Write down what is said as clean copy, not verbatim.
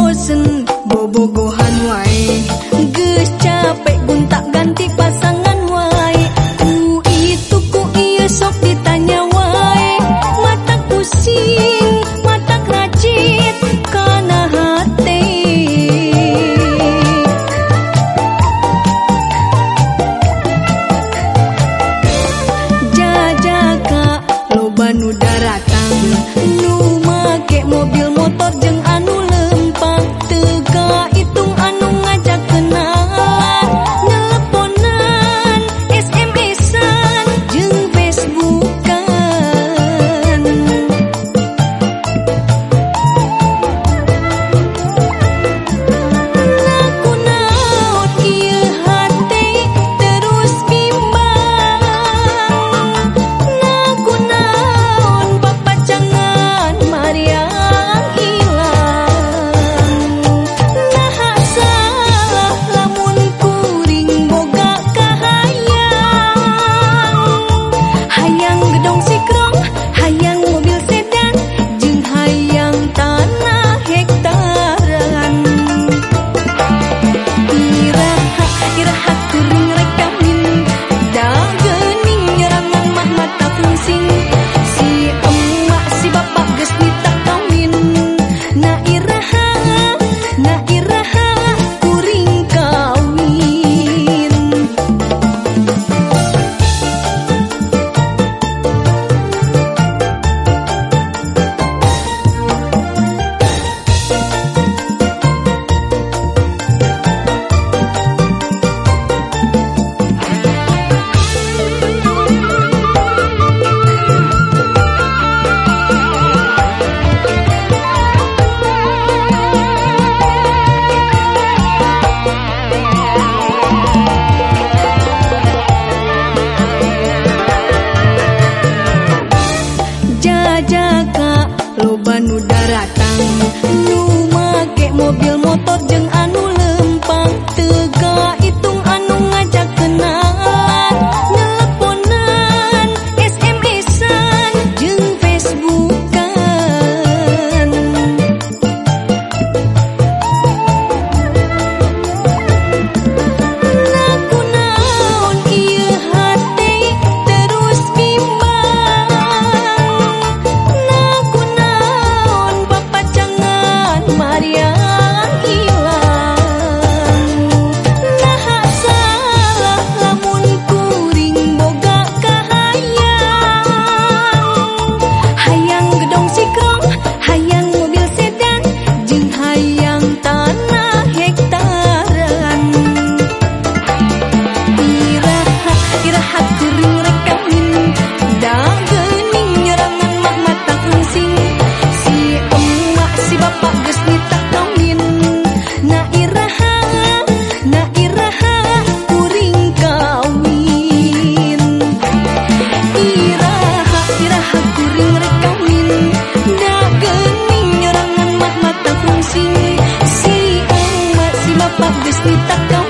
bosen bobogohan wae, geus capek guntak ganti pasangan wae. Ku itu ku ieu sok ditanya wae, mata pusing mata racit kana hate. Jajaka loba nu daratang, nu make mobil motor jeung anu lempang, teu hitung anu ngajak kenalan, nelponan, SMS-an jeung Facebook-an. Laku naon ieu hate terus bimbang, laku naon papacangan Mariang ilang. Naha salah lamun kuring boga kahayang, hayang gedong sikrong, hayang mobil sedan, jeung hayang tanah hektaran. Iraha kuring rekamin, da geuning nyerangan mah mata fungsing. Si emak si bapak geus nitak kawin, na iraha kuring kawin. Jajaka loba nu daratang, nu make mobil motor jeung anu lempang, teu hitung anu ngajak kenalan, nelponan, SMS-an jeung Facebook-an. Laku naon ieu hate terus bimbang, laku naon papacangan Mariang ilang. Naha salah lamun kuring boga kahayang, hayang gedong sikrong, hayang mobil sedan, jeung hayang tanah hektaran. Iraha kuring rekamin, da geuning nyerangan mah mata fungsing. Si emak si bapak geus nitak kawin, na iraha kuring kawin. Iraha kuring rekamin, da geuning nyerangan mah mata fungsing. Si emak si bapak geus nitak kawin.